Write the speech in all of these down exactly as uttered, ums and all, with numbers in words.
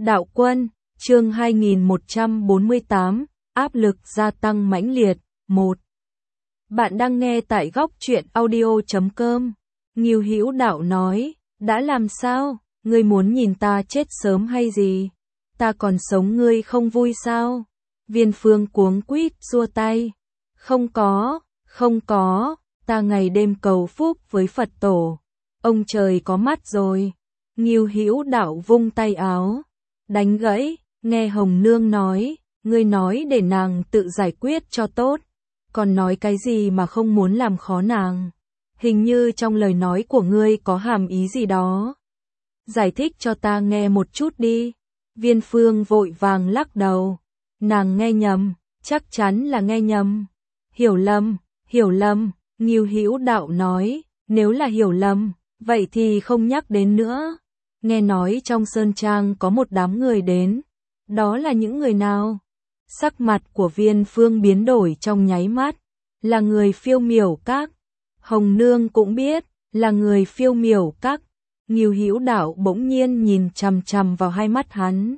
Đạo Quân, chương hai nghìn một trăm bốn mươi tám, áp lực gia tăng mãnh liệt, một. Bạn đang nghe tại góc truyện audio chấm com. Ngưu Hữu Đạo nói, đã làm sao, ngươi muốn nhìn ta chết sớm hay gì? Ta còn sống ngươi không vui sao? Viên Phương cuống quýt xua tay. Không có, không có, ta ngày đêm cầu phúc với Phật tổ. Ông trời có mắt rồi. Ngưu Hữu Đạo vung tay áo, đánh gãy, nghe Hồng Nương nói, ngươi nói để nàng tự giải quyết cho tốt, còn nói cái gì mà không muốn làm khó nàng. Hình như trong lời nói của ngươi có hàm ý gì đó. Giải thích cho ta nghe một chút đi. Viên Phương vội vàng lắc đầu. Nàng nghe nhầm, chắc chắn là nghe nhầm. Hiểu lầm, hiểu lầm, Ngưu Hữu Đạo nói, nếu là hiểu lầm, vậy thì không nhắc đến nữa. Nghe nói trong Sơn Trang có một đám người đến. Đó là những người nào? Sắc mặt của Viên Phương biến đổi trong nháy mắt. Là người Phiêu Miểu Các. Hồng Nương cũng biết, là người Phiêu Miểu Các. Ngưu Hữu Đạo bỗng nhiên nhìn chằm chằm vào hai mắt hắn,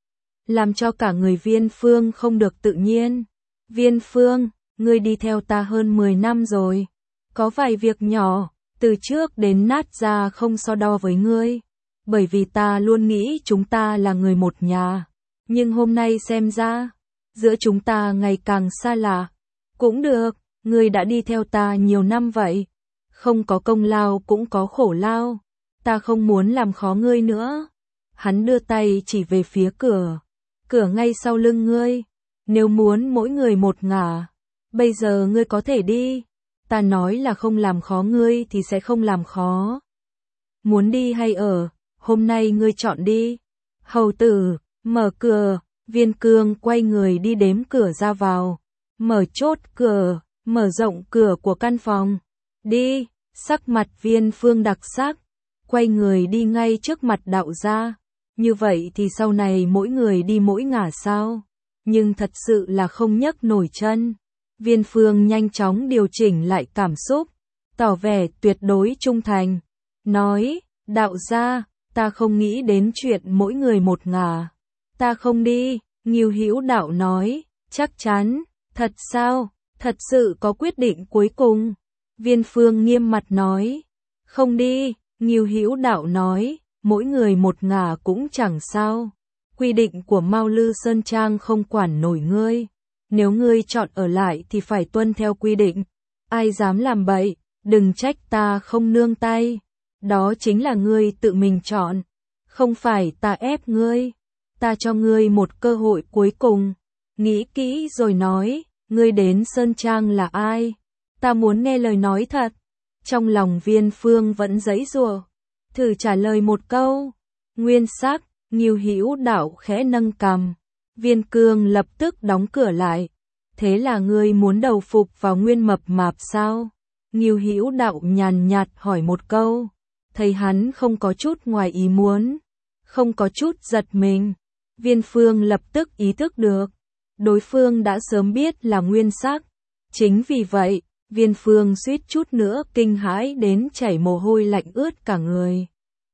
làm cho cả người Viên Phương không được tự nhiên. Viên Phương, ngươi đi theo ta hơn mười năm rồi. Có vài việc nhỏ, từ trước đến nát ra không so đo với ngươi. Bởi vì ta luôn nghĩ chúng ta là người một nhà. Nhưng hôm nay xem ra, giữa chúng ta ngày càng xa lạ. Cũng được, ngươi đã đi theo ta nhiều năm vậy. Không có công lao cũng có khổ lao. Ta không muốn làm khó ngươi nữa. Hắn đưa tay chỉ về phía cửa. Cửa ngay sau lưng ngươi. Nếu muốn mỗi người một ngả, bây giờ ngươi có thể đi. Ta nói là không làm khó ngươi thì sẽ không làm khó. Muốn đi hay ở, hôm nay ngươi chọn đi. Hầu tử, mở cửa. Viên Cương quay người đi đếm cửa ra vào. Mở chốt cửa, mở rộng cửa của căn phòng. Đi, sắc mặt Viên Phương đặc sắc. Quay người đi ngay trước mặt đạo gia. Như vậy thì sau này mỗi người đi mỗi ngả sao? Nhưng thật sự là không nhấc nổi chân. Viên Phương nhanh chóng điều chỉnh lại cảm xúc, tỏ vẻ tuyệt đối trung thành. Nói, đạo gia, ta không nghĩ đến chuyện mỗi người một ngả. Ta không đi, Ngưu Hữu Đạo nói, chắc chắn, thật sao, thật sự có quyết định cuối cùng. Viên Phương nghiêm mặt nói, không đi, Ngưu Hữu Đạo nói, mỗi người một ngả cũng chẳng sao. Quy định của Mao Lư Sơn Trang không quản nổi ngươi. Nếu ngươi chọn ở lại thì phải tuân theo quy định. Ai dám làm bậy, đừng trách ta không nương tay. Đó chính là ngươi tự mình chọn. Không phải ta ép ngươi. Ta cho ngươi một cơ hội cuối cùng. Nghĩ kỹ rồi nói, ngươi đến Sơn Trang là ai? Ta muốn nghe lời nói thật. Trong lòng Viên Phương vẫn giãy giụa. Thử trả lời một câu. Nguyên sắc, Ngưu Hữu Đạo khẽ nâng cằm. Viên Cương lập tức đóng cửa lại. Thế là ngươi muốn đầu phục vào Nguyên mập mạp sao? Ngưu Hữu Đạo nhàn nhạt hỏi một câu. Thấy hắn không có chút ngoài ý muốn, không có chút giật mình. Viên Phương lập tức ý thức được. Đối phương đã sớm biết là Nguyên sắc. Chính vì vậy, Viên Phương suýt chút nữa kinh hãi đến chảy mồ hôi lạnh ướt cả người.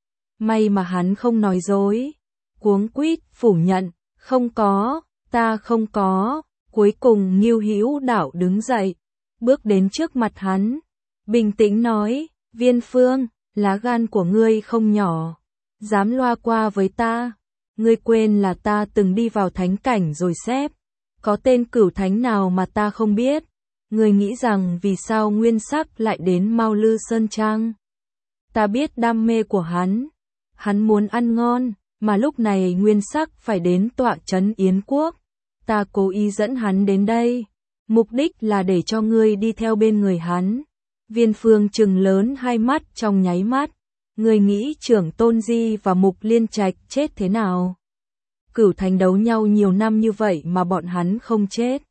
May mà hắn không nói dối. Cuống quýt phủ nhận, không có, ta không có. Cuối cùng Ngưu Hữu Đạo đứng dậy, bước đến trước mặt hắn, bình tĩnh nói, Viên Phương, lá gan của ngươi không nhỏ, dám loa qua với ta. Ngươi quên là ta từng đi vào thánh cảnh rồi xếp, có tên cửu thánh nào mà ta không biết. Ngươi nghĩ rằng vì sao Nguyên sắc lại đến Mao Lư Sơn Trang? Ta biết đam mê của hắn, hắn muốn ăn ngon, mà lúc này Nguyên sắc phải đến tọa trấn Yến Quốc. Ta cố ý dẫn hắn đến đây, mục đích là để cho ngươi đi theo bên người hắn. Viên Phương trừng lớn hai mắt trong nháy mắt. Ngươi nghĩ Trưởng Tôn Di và Mục Liên Trạch chết thế nào? Cửu thánh đấu nhau nhiều năm như vậy mà bọn hắn không chết.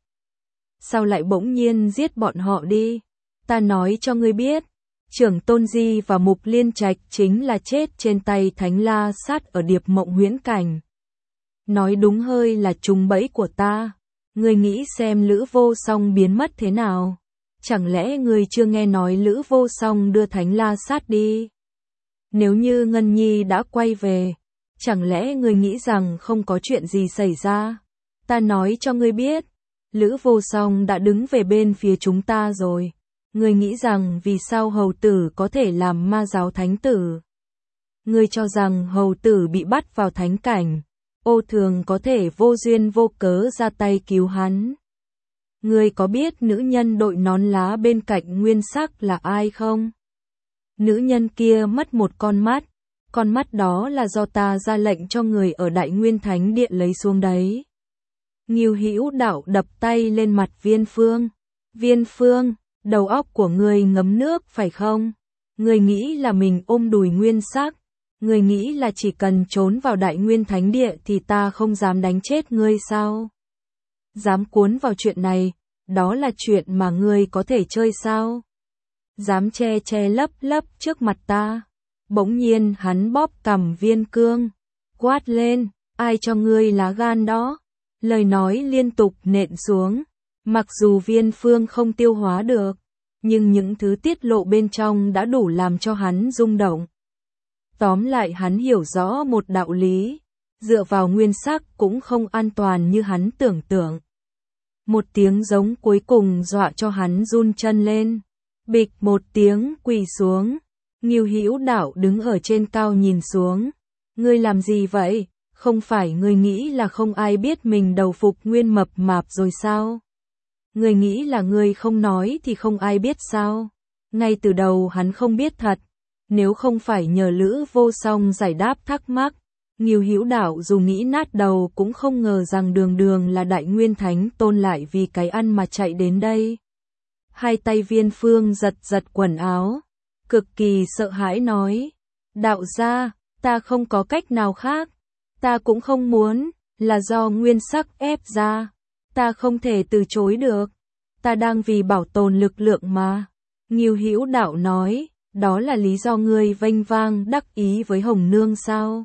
Sao lại bỗng nhiên giết bọn họ đi? Ta nói cho ngươi biết, Trưởng Tôn Di và Mục Liên Trạch chính là chết trên tay Thánh La Sát ở Điệp Mộng Huyễn Cảnh. Nói đúng hơi là trúng bẫy của ta. Ngươi nghĩ xem Lữ Vô Song biến mất thế nào? Chẳng lẽ ngươi chưa nghe nói Lữ Vô Song đưa Thánh La Sát đi? Nếu như Ngân Nhi đã quay về, Chẳng lẽ ngươi nghĩ rằng không có chuyện gì xảy ra? Ta nói cho ngươi biết, Lữ Vô Song đã đứng về bên phía chúng ta rồi. Ngươi nghĩ rằng vì sao hầu tử có thể làm ma giáo thánh tử? Ngươi cho rằng hầu tử bị bắt vào thánh cảnh, ô thường có thể vô duyên vô cớ ra tay cứu hắn? Ngươi có biết nữ nhân đội nón lá bên cạnh Nguyên Sắc là ai không? Nữ nhân kia mất một con mắt, con mắt đó là do ta ra lệnh cho người ở Đại Nguyên Thánh Điện lấy xuống đấy. Ngưu Hữu Đạo đập tay lên mặt Viên Phương. Viên Phương, đầu óc của ngươi ngấm nước phải không? Ngươi nghĩ là mình ôm đùi Nguyên Sắc, ngươi nghĩ là chỉ cần trốn vào Đại Nguyên Thánh Địa thì ta không dám đánh chết ngươi sao? Dám cuốn vào chuyện này, đó là chuyện mà ngươi có thể chơi sao? Dám che che lấp lấp trước mặt ta. Bỗng nhiên hắn bóp cằm Viên Cương, quát lên, ai cho ngươi lá gan đó? Lời nói liên tục nện xuống, mặc dù Viên Phương không tiêu hóa được, nhưng những thứ tiết lộ bên trong đã đủ làm cho hắn rung động. Tóm lại hắn hiểu rõ một đạo lý, dựa vào Nguyên Sắc cũng không an toàn như hắn tưởng tượng. Một tiếng giống cuối cùng dọa cho hắn run chân lên, bịch một tiếng quỳ xuống. Ngưu Hữu Đạo đứng ở trên cao nhìn xuống. Ngươi làm gì vậy? Không phải ngươi nghĩ là không ai biết mình đầu phục Nguyên mập mạp rồi sao? Ngươi nghĩ là ngươi không nói thì không ai biết sao? Ngay từ đầu hắn không biết thật. Nếu không phải nhờ Lữ Vô Song giải đáp thắc mắc, Ngưu Hữu Đạo dù nghĩ nát đầu cũng không ngờ rằng đường đường là Đại Nguyên Thánh Tôn lại vì cái ăn mà chạy đến đây. Hai tay Viên Phương giật giật quần áo, cực kỳ sợ hãi nói, đạo gia, ta không có cách nào khác, ta cũng không muốn, là do Nguyên Sắc ép ra, ta không thể từ chối được, ta đang vì bảo tồn lực lượng mà. Ngưu Hữu Đạo nói, đó là lý do ngươi vênh vang đắc ý với Hồng Nương sao?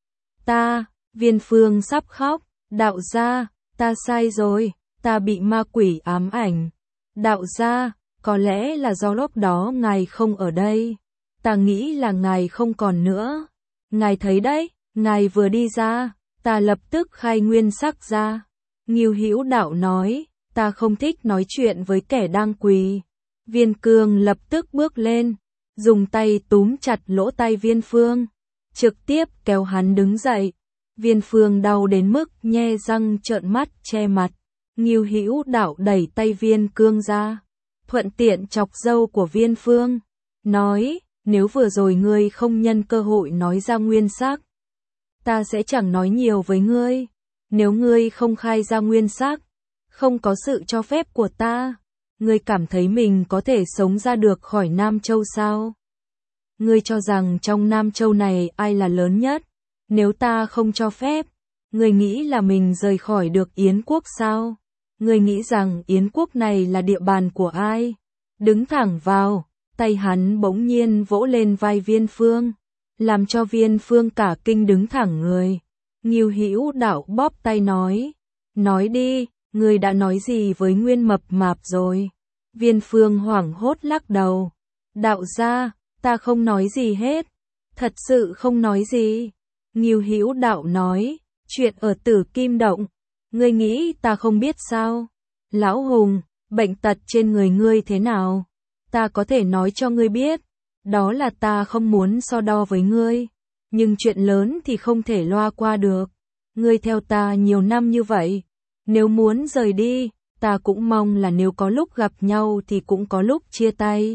Ta, Viên Phương sắp khóc, đạo gia, ta sai rồi, ta bị ma quỷ ám ảnh. Đạo gia, có lẽ là do lúc đó ngài không ở đây. Ta nghĩ là ngài không còn nữa. Ngài thấy đấy, ngài vừa đi ra, ta lập tức khai Nguyên Sắc ra. Ngưu Hữu Đạo nói, ta không thích nói chuyện với kẻ đang quỳ. Viên Cương lập tức bước lên, dùng tay túm chặt lỗ tai Viên Phương, trực tiếp kéo hắn đứng dậy. Viên Phương đau đến mức nhe răng trợn mắt che mặt. Ngưu Hữu Đạo đẩy tay Viên Cương ra, thuận tiện chọc râu của Viên Phương, nói, nếu vừa rồi ngươi không nhân cơ hội nói ra Nguyên Sắc, ta sẽ chẳng nói nhiều với ngươi. Nếu ngươi không khai ra Nguyên Sắc, không có sự cho phép của ta, ngươi cảm thấy mình có thể sống ra được khỏi Nam Châu sao? Ngươi cho rằng trong Nam Châu này ai là lớn nhất? Nếu ta không cho phép, ngươi nghĩ là mình rời khỏi được Yến quốc sao? Ngươi nghĩ rằng Yến quốc này là địa bàn của ai? Đứng thẳng vào, tay hắn bỗng nhiên vỗ lên vai Viên Phương, làm cho Viên Phương cả kinh đứng thẳng người. Ngưu Hữu Đạo bóp tay nói, nói đi, ngươi đã nói gì với Nguyên mập mạp rồi? Viên Phương hoảng hốt lắc đầu, đạo gia, ta không nói gì hết, thật sự không nói gì. Ngưu Hữu Đạo nói, chuyện ở Tử Kim Động, ngươi nghĩ ta không biết sao? Lão Hùng, bệnh tật trên người ngươi thế nào? Ta có thể nói cho ngươi biết, đó là ta không muốn so đo với ngươi, nhưng chuyện lớn thì không thể loa qua được. Ngươi theo ta nhiều năm như vậy, nếu muốn rời đi, ta cũng mong là nếu có lúc gặp nhau thì cũng có lúc chia tay.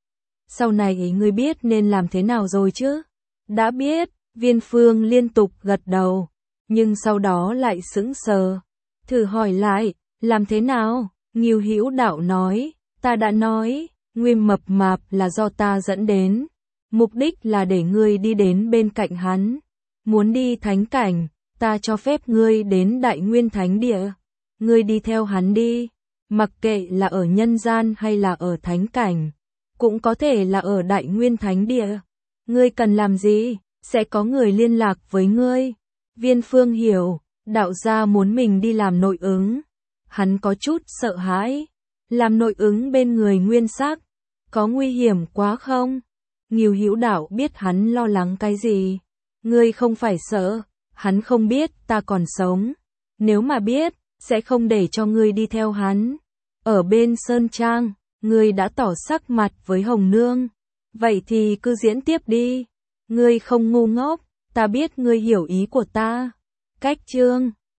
Sau này ngươi biết nên làm thế nào rồi chứ? Đã biết. Viên Phương liên tục gật đầu, nhưng sau đó lại sững sờ, thử hỏi lại, làm thế nào? Ngưu Hữu Đạo nói, ta đã nói, Nguyên mập mạp là do ta dẫn đến, mục đích là để ngươi đi đến bên cạnh hắn, muốn đi thánh cảnh, ta cho phép ngươi đến Đại Nguyên Thánh Địa, ngươi đi theo hắn đi, mặc kệ là ở nhân gian hay là ở thánh cảnh, cũng có thể là ở Đại Nguyên Thánh Địa, ngươi cần làm gì? Sẽ có người liên lạc với ngươi. Viên Phương hiểu, đạo gia muốn mình đi làm nội ứng. Hắn có chút sợ hãi. Làm nội ứng bên người Nguyên Sắc, có nguy hiểm quá không? Ngưu Hữu Đạo biết hắn lo lắng cái gì. Ngươi không phải sợ, hắn không biết ta còn sống. Nếu mà biết, sẽ không để cho ngươi đi theo hắn. Ở bên Sơn Trang, ngươi đã tỏ sắc mặt với Hồng Nương. Vậy thì cứ diễn tiếp đi. Ngươi không ngu ngốc, ta biết ngươi hiểu ý của ta. Cách chương